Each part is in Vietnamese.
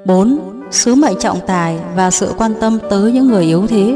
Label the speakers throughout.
Speaker 1: 4. Sứ mệnh trọng tài và sự quan tâm tới những người yếu thế.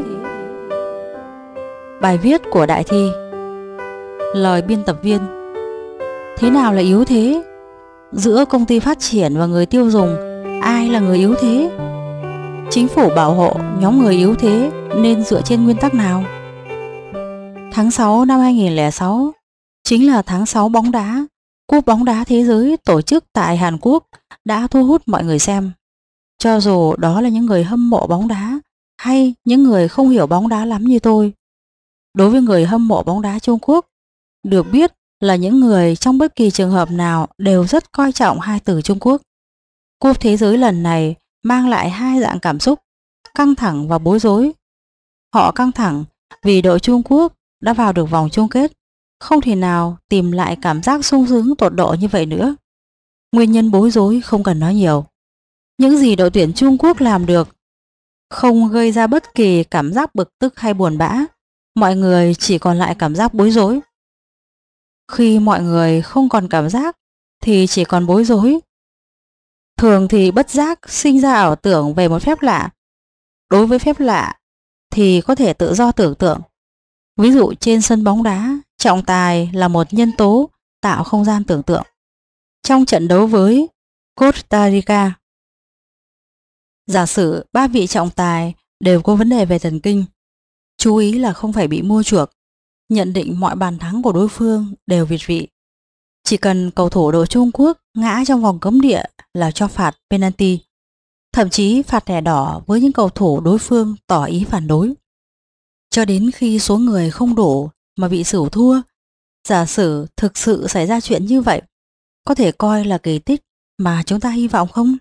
Speaker 1: Bài viết của Đại Thi. Lời biên tập viên. Thế nào là yếu thế? Giữa công ty phát triển và người tiêu dùng, ai là người yếu thế? Chính phủ bảo hộ nhóm người yếu thế nên dựa trên nguyên tắc nào? Tháng 6 năm 2006 chính là tháng 6 bóng đá. Cúp bóng đá thế giới tổ chức tại Hàn Quốc đã thu hút mọi người xem. Cho dù đó là những người hâm mộ bóng đá hay những người không hiểu bóng đá lắm như tôi. Đối với người hâm mộ bóng đá Trung Quốc, được biết là những người trong bất kỳ trường hợp nào đều rất coi trọng hai từ Trung Quốc. Cúp thế giới lần này mang lại hai dạng cảm xúc, căng thẳng và bối rối. Họ căng thẳng vì đội Trung Quốc đã vào được vòng chung kết, không thể nào tìm lại cảm giác sung sướng tột độ như vậy nữa. Nguyên nhân bối rối không cần nói nhiều. Những gì đội tuyển Trung Quốc làm được không gây ra bất kỳ cảm giác bực tức hay buồn bã, mọi người chỉ còn lại cảm giác bối rối. Khi mọi người không còn cảm giác thì chỉ còn bối rối. Thường thì bất giác sinh ra ảo tưởng về một phép lạ. Đối với phép lạ thì có thể tự do tưởng tượng. Ví dụ trên sân bóng đá, trọng tài là một nhân tố tạo không gian tưởng tượng. Trong trận đấu với Costa Rica, giả sử ba vị trọng tài đều có vấn đề về thần kinh. Chú ý là không phải bị mua chuộc, nhận định mọi bàn thắng của đối phương đều việt vị. Chỉ cần cầu thủ đội Trung Quốc ngã trong vòng cấm địa là cho phạt penalty, thậm chí phạt thẻ đỏ với những cầu thủ đối phương tỏ ý phản đối. Cho đến khi số người không đủ mà bị xử thua. Giả sử thực sự xảy ra chuyện như vậy, có thể coi là kỳ tích mà chúng ta hy vọng không?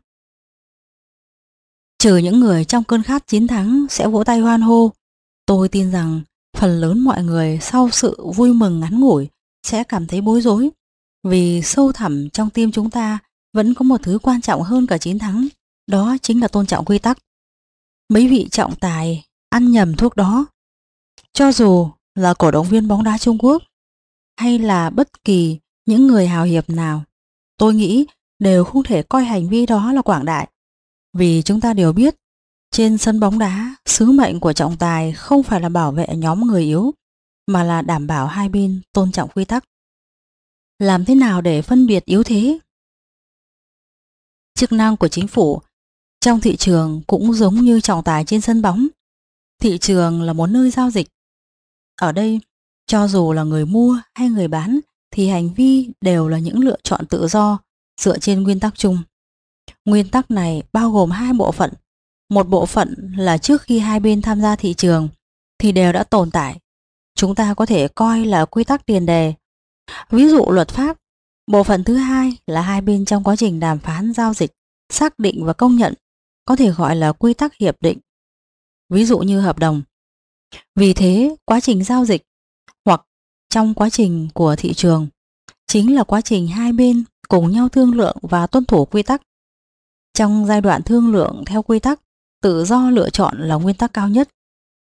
Speaker 1: Trừ những người trong cơn khát chiến thắng sẽ vỗ tay hoan hô, tôi tin rằng phần lớn mọi người sau sự vui mừng ngắn ngủi sẽ cảm thấy bối rối, vì sâu thẳm trong tim chúng ta vẫn có một thứ quan trọng hơn cả chiến thắng, đó chính là tôn trọng quy tắc. Mấy vị trọng tài ăn nhầm thuốc đó. Cho dù là cổ động viên bóng đá Trung Quốc hay là bất kỳ những người hào hiệp nào, tôi nghĩ đều không thể coi hành vi đó là quảng đại. Vì chúng ta đều biết, trên sân bóng đá, sứ mệnh của trọng tài không phải là bảo vệ nhóm người yếu, mà là đảm bảo hai bên tôn trọng quy tắc. Làm thế nào để phân biệt yếu thế? Chức năng của chính phủ trong thị trường cũng giống như trọng tài trên sân bóng. Thị trường là một nơi giao dịch. Ở đây, cho dù là người mua hay người bán thì hành vi đều là những lựa chọn tự do dựa trên nguyên tắc chung. Nguyên tắc này bao gồm hai bộ phận. Một bộ phận là trước khi hai bên tham gia thị trường thì đều đã tồn tại. Chúng ta có thể coi là quy tắc tiền đề. Ví dụ luật pháp. Bộ phận thứ hai là hai bên trong quá trình đàm phán giao dịch, xác định và công nhận, có thể gọi là quy tắc hiệp định. Ví dụ như hợp đồng. Vì thế, quá trình giao dịch hoặc trong quá trình của thị trường chính là quá trình hai bên cùng nhau thương lượng và tuân thủ quy tắc. Trong giai đoạn thương lượng theo quy tắc, tự do lựa chọn là nguyên tắc cao nhất.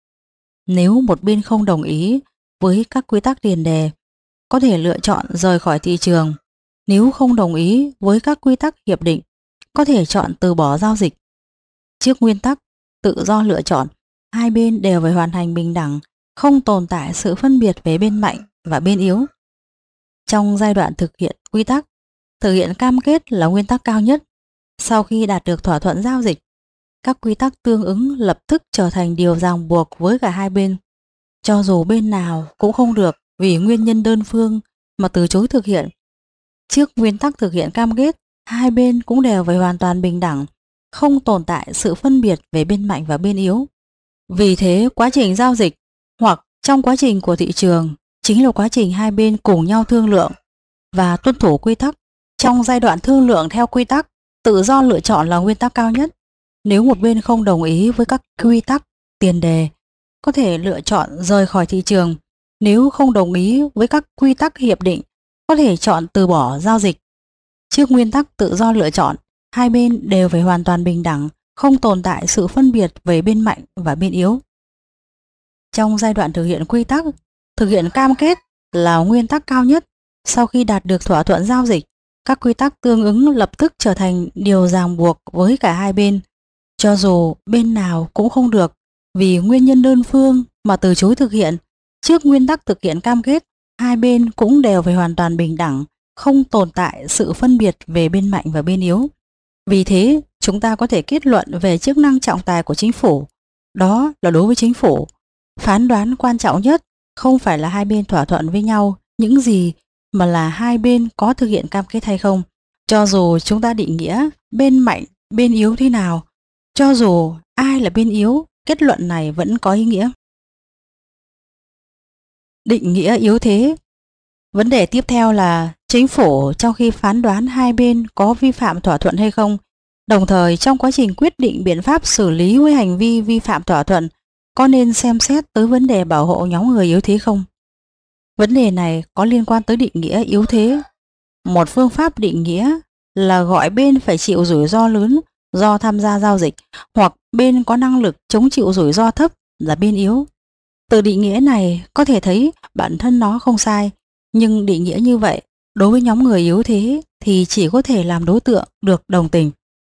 Speaker 1: Nếu một bên không đồng ý với các quy tắc tiền đề, có thể lựa chọn rời khỏi thị trường. Nếu không đồng ý với các quy tắc hiệp định, có thể chọn từ bỏ giao dịch. Trước nguyên tắc tự do lựa chọn, hai bên đều phải hoàn thành bình đẳng, không tồn tại sự phân biệt về bên mạnh và bên yếu. Trong giai đoạn thực hiện quy tắc, thực hiện cam kết là nguyên tắc cao nhất. Sau khi đạt được thỏa thuận giao dịch, các quy tắc tương ứng lập tức trở thành điều ràng buộc với cả hai bên. Cho dù bên nào cũng không được vì nguyên nhân đơn phương mà từ chối thực hiện. Trước nguyên tắc thực hiện cam kết, hai bên cũng đều phải hoàn toàn bình đẳng, không tồn tại sự phân biệt về bên mạnh và bên yếu. Vì thế, quá trình giao dịch hoặc trong quá trình của thị trường chính là quá trình hai bên cùng nhau thương lượng và tuân thủ quy tắc. Trong giai đoạn thương lượng theo quy tắc, tự do lựa chọn là nguyên tắc cao nhất. Nếu một bên không đồng ý với các quy tắc tiền đề, có thể lựa chọn rời khỏi thị trường. Nếu không đồng ý với các quy tắc hiệp định, có thể chọn từ bỏ giao dịch. Trước nguyên tắc tự do lựa chọn, hai bên đều phải hoàn toàn bình đẳng, không tồn tại sự phân biệt về bên mạnh và bên yếu. Trong giai đoạn thực hiện quy tắc, thực hiện cam kết là nguyên tắc cao nhất. Sau khi đạt được thỏa thuận giao dịch, các quy tắc tương ứng lập tức trở thành điều ràng buộc với cả hai bên, cho dù bên nào cũng không được vì nguyên nhân đơn phương mà từ chối thực hiện. Trước nguyên tắc thực hiện cam kết, hai bên cũng đều phải hoàn toàn bình đẳng, không tồn tại sự phân biệt về bên mạnh và bên yếu. Vì thế, chúng ta có thể kết luận về chức năng trọng tài của chính phủ. Đó là đối với chính phủ, phán đoán quan trọng nhất không phải là hai bên thỏa thuận với nhau những gì, mà là hai bên có thực hiện cam kết hay không. Cho dù chúng ta định nghĩa bên mạnh, bên yếu thế nào, cho dù ai là bên yếu, kết luận này vẫn có ý nghĩa. Định nghĩa yếu thế. Vấn đề tiếp theo là chính phủ trong khi phán đoán hai bên có vi phạm thỏa thuận hay không, đồng thời trong quá trình quyết định biện pháp xử lý với hành vi vi phạm thỏa thuận, có nên xem xét tới vấn đề bảo hộ nhóm người yếu thế không? Vấn đề này có liên quan tới định nghĩa yếu thế. Một phương pháp định nghĩa là gọi bên phải chịu rủi ro lớn do tham gia giao dịch, hoặc bên có năng lực chống chịu rủi ro thấp là bên yếu. Từ định nghĩa này có thể thấy bản thân nó không sai, nhưng định nghĩa như vậy đối với nhóm người yếu thế thì chỉ có thể làm đối tượng được đồng tình,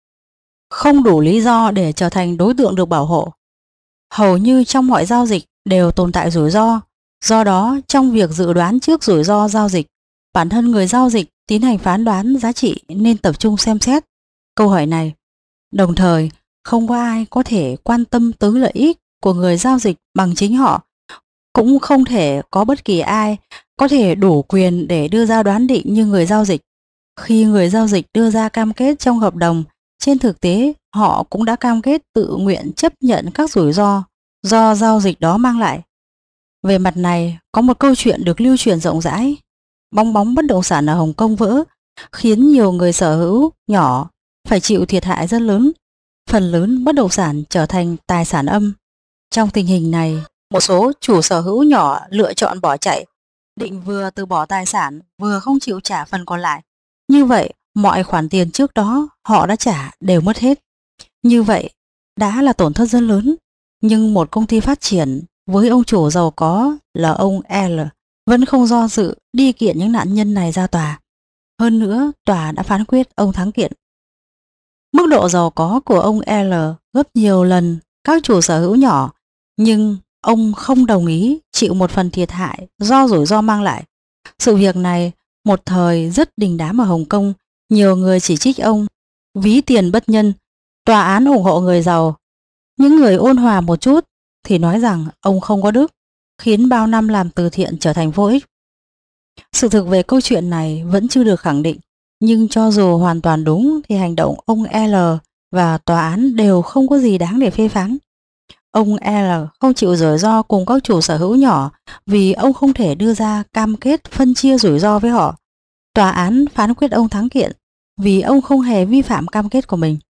Speaker 1: không đủ lý do để trở thành đối tượng được bảo hộ. Hầu như trong mọi giao dịch đều tồn tại rủi ro, do đó trong việc dự đoán trước rủi ro giao dịch, bản thân người giao dịch tiến hành phán đoán giá trị nên tập trung xem xét câu hỏi này. Đồng thời, không có ai có thể quan tâm tới lợi ích của người giao dịch bằng chính họ, cũng không thể có bất kỳ ai có thể đủ quyền để đưa ra đoán định như người giao dịch. Khi người giao dịch đưa ra cam kết trong hợp đồng, trên thực tế họ cũng đã cam kết tự nguyện chấp nhận các rủi ro do giao dịch đó mang lại. Về mặt này, có một câu chuyện được lưu truyền rộng rãi. Bong bóng bất động sản ở Hồng Kông vỡ, khiến nhiều người sở hữu nhỏ phải chịu thiệt hại rất lớn. Phần lớn bất động sản trở thành tài sản âm. Trong tình hình này, một số chủ sở hữu nhỏ lựa chọn bỏ chạy, định vừa từ bỏ tài sản vừa không chịu trả phần còn lại. Như vậy, mọi khoản tiền trước đó họ đã trả đều mất hết. Như vậy, đã là tổn thất rất lớn. Nhưng một công ty phát triển với ông chủ giàu có là ông L vẫn không do dự đi kiện những nạn nhân này ra tòa. Hơn nữa, tòa đã phán quyết ông thắng kiện. Mức độ giàu có của ông L gấp nhiều lần các chủ sở hữu nhỏ, nhưng ông không đồng ý chịu một phần thiệt hại do rủi ro mang lại. Sự việc này một thời rất đình đám ở Hồng Kông, nhiều người chỉ trích ông ví tiền bất nhân, tòa án ủng hộ người giàu. Những người ôn hòa một chút thì nói rằng ông không có đức, khiến bao năm làm từ thiện trở thành vô ích. Sự thực về câu chuyện này vẫn chưa được khẳng định, nhưng cho dù hoàn toàn đúng thì hành động ông L và tòa án đều không có gì đáng để phê phán. Ông L không chịu rủi ro cùng các chủ sở hữu nhỏ vì ông không thể đưa ra cam kết phân chia rủi ro với họ. Tòa án phán quyết ông thắng kiện vì ông không hề vi phạm cam kết của mình.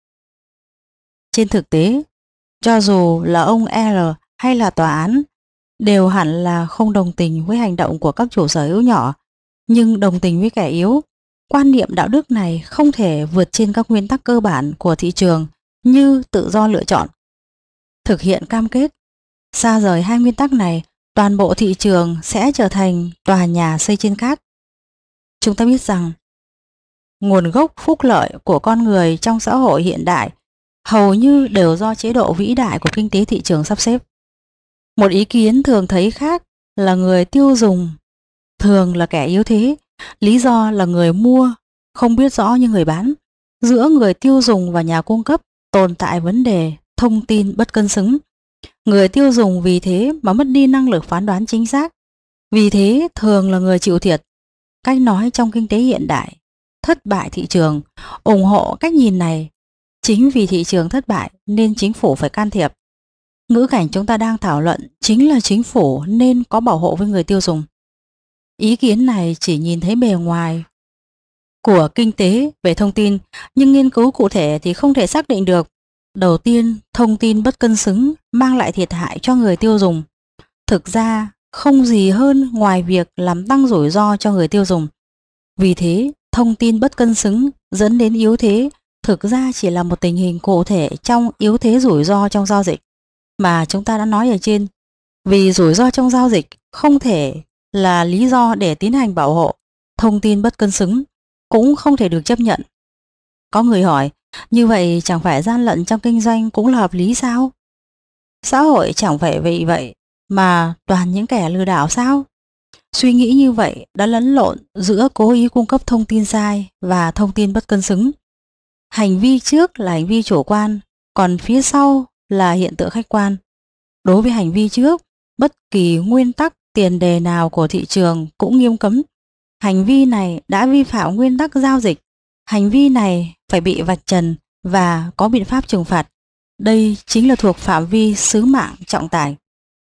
Speaker 1: Trên thực tế, cho dù là ông L hay là tòa án đều hẳn là không đồng tình với hành động của các chủ sở hữu nhỏ, nhưng đồng tình với kẻ yếu. Quan niệm đạo đức này không thể vượt trên các nguyên tắc cơ bản của thị trường như tự do lựa chọn, thực hiện cam kết. Xa rời hai nguyên tắc này, toàn bộ thị trường sẽ trở thành tòa nhà xây trên cát. Chúng ta biết rằng nguồn gốc phúc lợi của con người trong xã hội hiện đại hầu như đều do chế độ vĩ đại của kinh tế thị trường sắp xếp. Một ý kiến thường thấy khác là người tiêu dùng thường là kẻ yếu thế, lý do là người mua không biết rõ như người bán. Giữa người tiêu dùng và nhà cung cấp tồn tại vấn đề thông tin bất cân xứng. Người tiêu dùng vì thế mà mất đi năng lực phán đoán chính xác, vì thế thường là người chịu thiệt. Cách nói trong kinh tế hiện đại, thất bại thị trường, ủng hộ cách nhìn này. Chính vì thị trường thất bại nên chính phủ phải can thiệp. Ngữ cảnh chúng ta đang thảo luận chính là chính phủ nên có bảo hộ với người tiêu dùng. Ý kiến này chỉ nhìn thấy bề ngoài của kinh tế về thông tin, nhưng nghiên cứu cụ thể thì không thể xác định được. Đầu tiên, thông tin bất cân xứng mang lại thiệt hại cho người tiêu dùng. Thực ra, không gì hơn ngoài việc làm tăng rủi ro cho người tiêu dùng. Vì thế, thông tin bất cân xứng dẫn đến yếu thế thực ra chỉ là một tình hình cụ thể trong yếu thế rủi ro trong giao dịch mà chúng ta đã nói ở trên. Vì rủi ro trong giao dịch không thể là lý do để tiến hành bảo hộ thông tin bất cân xứng. cũng không thể được chấp nhận. Có người hỏi, như vậy chẳng phải gian lận trong kinh doanh cũng là hợp lý sao? Xã hội chẳng phải vì vậy mà toàn những kẻ lừa đảo sao? Suy nghĩ như vậy đã lẫn lộn giữa cố ý cung cấp thông tin sai và thông tin bất cân xứng. Hành vi trước là hành vi chủ quan, còn phía sau là hiện tượng khách quan. Đối với hành vi trước, bất kỳ nguyên tắc tiền đề nào của thị trường cũng nghiêm cấm. Hành vi này đã vi phạm nguyên tắc giao dịch. Hành vi này phải bị vạch trần và có biện pháp trừng phạt. Đây chính là thuộc phạm vi sứ mạng trọng tài.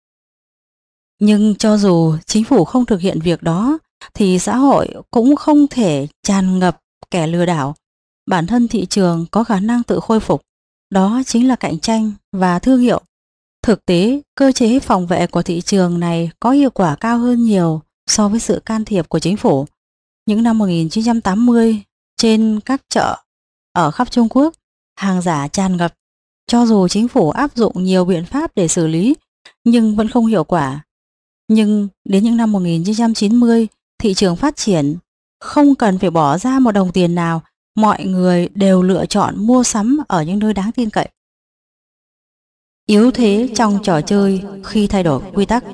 Speaker 1: Nhưng cho dù chính phủ không thực hiện việc đó, thì xã hội cũng không thể tràn ngập kẻ lừa đảo. Bản thân thị trường có khả năng tự khôi phục. Đó chính là cạnh tranh và thương hiệu. Thực tế, cơ chế phòng vệ của thị trường này có hiệu quả cao hơn nhiều so với sự can thiệp của chính phủ. Những năm 1980, trên các chợ ở khắp Trung Quốc, hàng giả tràn ngập. Cho dù chính phủ áp dụng nhiều biện pháp để xử lý, nhưng vẫn không hiệu quả. Nhưng đến những năm 1990, thị trường phát triển, không cần phải bỏ ra một đồng tiền nào, mọi người đều lựa chọn mua sắm ở những nơi đáng tin cậy. Yếu thế trong trò chơi khi thay đổi quy tắc.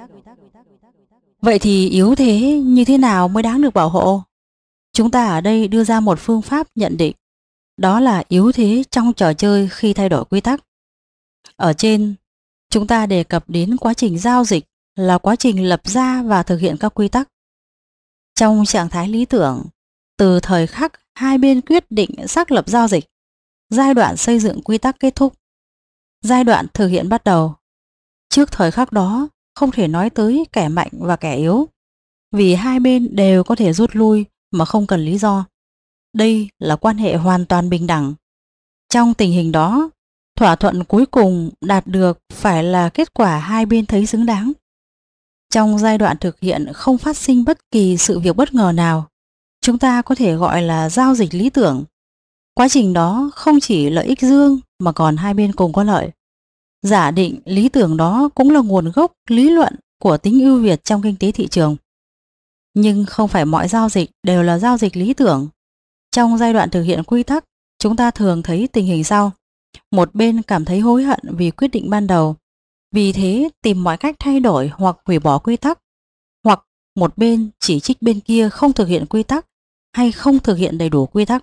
Speaker 1: Vậy thì yếu thế như thế nào mới đáng được bảo hộ? Chúng ta ở đây đưa ra một phương pháp nhận định, đó là yếu thế trong trò chơi khi thay đổi quy tắc. Ở trên, chúng ta đề cập đến quá trình giao dịch là quá trình lập ra và thực hiện các quy tắc. Trong trạng thái lý tưởng, từ thời khắc hai bên quyết định xác lập giao dịch, giai đoạn xây dựng quy tắc kết thúc, giai đoạn thực hiện bắt đầu. Trước thời khắc đó, không thể nói tới kẻ mạnh và kẻ yếu, vì hai bên đều có thể rút lui mà không cần lý do. Đây là quan hệ hoàn toàn bình đẳng. Trong tình hình đó, thỏa thuận cuối cùng đạt được phải là kết quả hai bên thấy xứng đáng. Trong giai đoạn thực hiện không phát sinh bất kỳ sự việc bất ngờ nào, chúng ta có thể gọi là giao dịch lý tưởng. Quá trình đó không chỉ lợi ích dương mà còn hai bên cùng có lợi. Giả định lý tưởng đó cũng là nguồn gốc lý luận của tính ưu việt trong kinh tế thị trường. Nhưng không phải mọi giao dịch đều là giao dịch lý tưởng. Trong giai đoạn thực hiện quy tắc, chúng ta thường thấy tình hình sau. Một bên cảm thấy hối hận vì quyết định ban đầu, vì thế tìm mọi cách thay đổi hoặc hủy bỏ quy tắc. Hoặc một bên chỉ trích bên kia không thực hiện quy tắc hay không thực hiện đầy đủ quy tắc.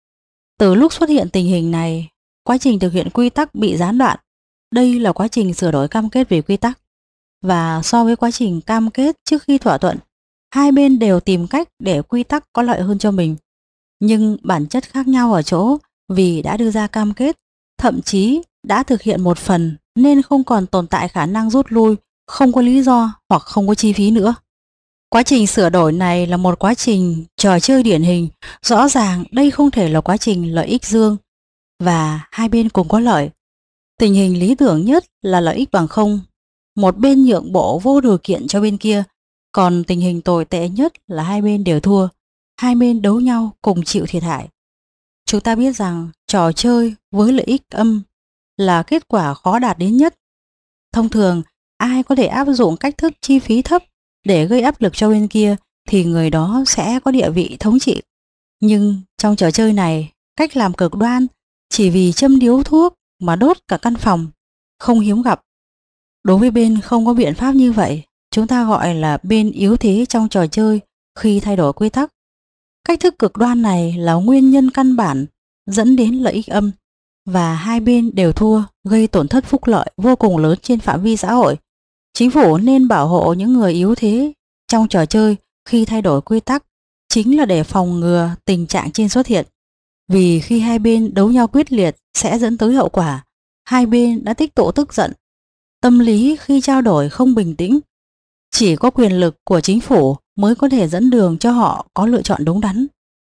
Speaker 1: Từ lúc xuất hiện tình hình này, quá trình thực hiện quy tắc bị gián đoạn. Đây là quá trình sửa đổi cam kết về quy tắc. Và so với quá trình cam kết trước khi thỏa thuận, hai bên đều tìm cách để quy tắc có lợi hơn cho mình. Nhưng bản chất khác nhau ở chỗ vì đã đưa ra cam kết, thậm chí đã thực hiện một phần nên không còn tồn tại khả năng rút lui, không có lý do hoặc không có chi phí nữa. Quá trình sửa đổi này là một quá trình trò chơi điển hình, rõ ràng đây không thể là quá trình lợi ích dương và hai bên cùng có lợi. Tình hình lý tưởng nhất là lợi ích bằng không, một bên nhượng bộ vô điều kiện cho bên kia, còn tình hình tồi tệ nhất là hai bên đều thua, hai bên đấu nhau cùng chịu thiệt hại. Chúng ta biết rằng trò chơi với lợi ích âm là kết quả khó đạt đến nhất. Thông thường, ai có thể áp dụng cách thức chi phí thấp để gây áp lực cho bên kia thì người đó sẽ có địa vị thống trị. Nhưng trong trò chơi này, cách làm cực đoan chỉ vì châm điếu thuốc mà đốt cả căn phòng, không hiếm gặp. Đối với bên không có biện pháp như vậy, chúng ta gọi là bên yếu thế trong trò chơi khi thay đổi quy tắc. Cách thức cực đoan này là nguyên nhân căn bản dẫn đến lợi ích âm và hai bên đều thua, gây tổn thất phúc lợi vô cùng lớn trên phạm vi xã hội. Chính phủ nên bảo hộ những người yếu thế trong trò chơi khi thay đổi quy tắc chính là để phòng ngừa tình trạng trên xuất hiện. Vì khi hai bên đấu nhau quyết liệt sẽ dẫn tới hậu quả. Hai bên đã tích tụ tức giận. Tâm lý khi trao đổi không bình tĩnh. Chỉ có quyền lực của chính phủ mới có thể dẫn đường cho họ có lựa chọn đúng đắn.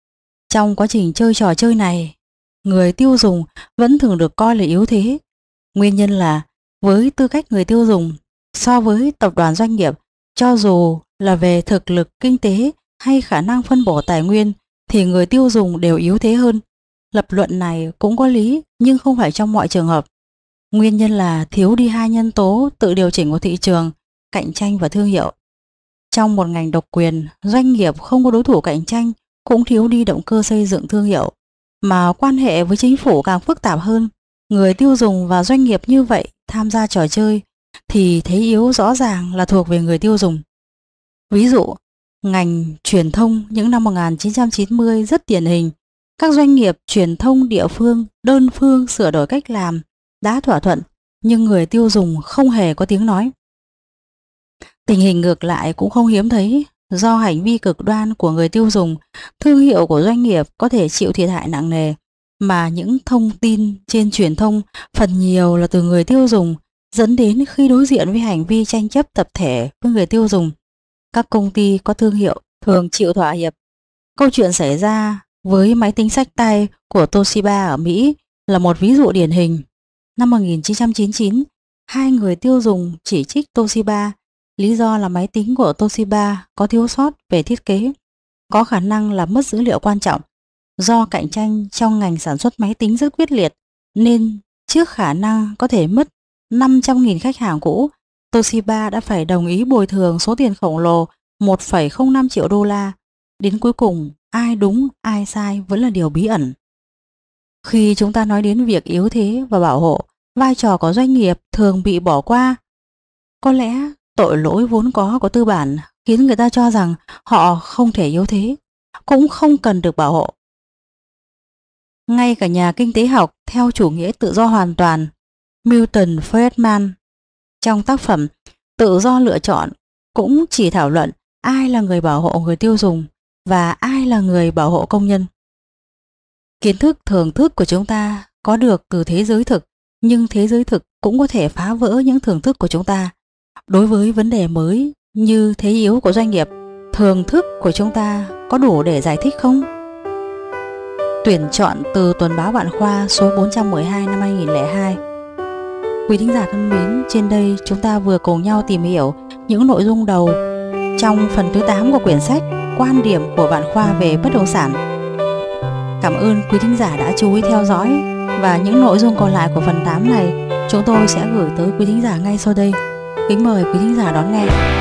Speaker 1: Trong quá trình chơi trò chơi này, người tiêu dùng vẫn thường được coi là yếu thế. Nguyên nhân là với tư cách người tiêu dùng, so với tập đoàn doanh nghiệp, cho dù là về thực lực kinh tế hay khả năng phân bổ tài nguyên thì người tiêu dùng đều yếu thế hơn. Lập luận này cũng có lý nhưng không phải trong mọi trường hợp. Nguyên nhân là thiếu đi hai nhân tố tự điều chỉnh của thị trường, cạnh tranh và thương hiệu. Trong một ngành độc quyền, doanh nghiệp không có đối thủ cạnh tranh cũng thiếu đi động cơ xây dựng thương hiệu, mà quan hệ với chính phủ càng phức tạp hơn. Người tiêu dùng và doanh nghiệp như vậy tham gia trò chơi thì thế yếu rõ ràng là thuộc về người tiêu dùng. Ví dụ, ngành truyền thông những năm 1990 rất điển hình. Các doanh nghiệp truyền thông địa phương đơn phương sửa đổi cách làm, đã thỏa thuận, nhưng người tiêu dùng không hề có tiếng nói. Tình hình ngược lại cũng không hiếm thấy. Do hành vi cực đoan của người tiêu dùng, thương hiệu của doanh nghiệp có thể chịu thiệt hại nặng nề, mà những thông tin trên truyền thông phần nhiều là từ người tiêu dùng, dẫn đến khi đối diện với hành vi tranh chấp tập thể với người tiêu dùng, các công ty có thương hiệu thường chịu thỏa hiệp. Câu chuyện xảy ra với máy tính xách tay của Toshiba ở Mỹ là một ví dụ điển hình. Năm 1999, hai người tiêu dùng chỉ trích Toshiba, lý do là máy tính của Toshiba có thiếu sót về thiết kế, có khả năng làm mất dữ liệu quan trọng. Do cạnh tranh trong ngành sản xuất máy tính rất quyết liệt, nên trước khả năng có thể mất 500.000 khách hàng cũ, Toshiba đã phải đồng ý bồi thường số tiền khổng lồ 1,05 triệu đô la. Đến cuối cùng, ai đúng ai sai vẫn là điều bí ẩn. Khi chúng ta nói đến việc yếu thế và bảo hộ, vai trò của doanh nghiệp thường bị bỏ qua. Có lẽ tội lỗi vốn có của tư bản khiến người ta cho rằng họ không thể yếu thế, cũng không cần được bảo hộ. Ngay cả nhà kinh tế học theo chủ nghĩa tự do hoàn toàn, Milton Friedman, trong tác phẩm Tự do lựa chọn, cũng chỉ thảo luận ai là người bảo hộ người tiêu dùng và ai là người bảo hộ công nhân. Kiến thức thường thức của chúng ta có được từ thế giới thực, nhưng thế giới thực cũng có thể phá vỡ những thường thức của chúng ta. Đối với vấn đề mới như thế yếu của doanh nghiệp, thường thức của chúng ta có đủ để giải thích không? Tuyển chọn từ Tuần báo Vạn Khoa số 412 năm 2002. Quý thính giả thân mến, trên đây chúng ta vừa cùng nhau tìm hiểu những nội dung đầu trong phần thứ 8 của quyển sách Quan điểm của Vạn Khoa về bất động sản. Cảm ơn quý thính giả đã chú ý theo dõi, và những nội dung còn lại của phần 8 này chúng tôi sẽ gửi tới quý thính giả ngay sau đây. Kính mời quý thính giả đón nghe.